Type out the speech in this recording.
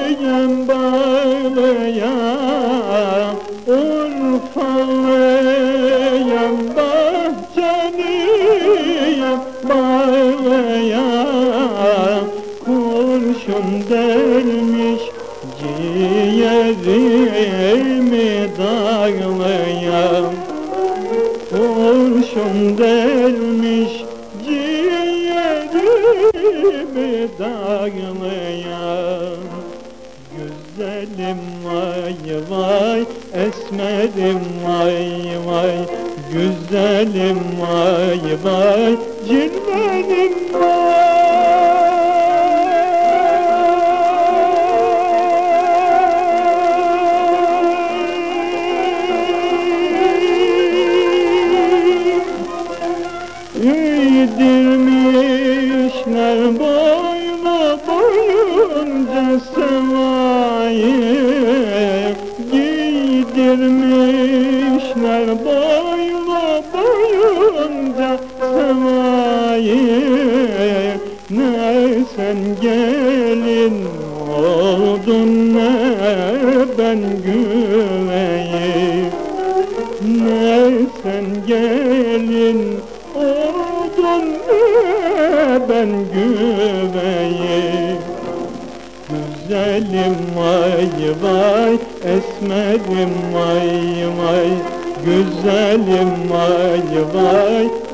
bağlayan bağlayan Urfalıyım bahçeni bağlayan Kurşun delmiş ciğerimi dağlayan Kurşun delmiş ciğerimi dağlayan Güzelim vay vay, esmerim vay vay Güzelim vay vay, cilvelim Giydirmişler boylu boyunca sevayı Giydirmişler boylu boyunca sevayı Ne sen gelin oldun ne ben güveyim Ne sen gelin oldun ben güveyim Güzelim vay vay, esmerim vay vay Güzelim vay vay,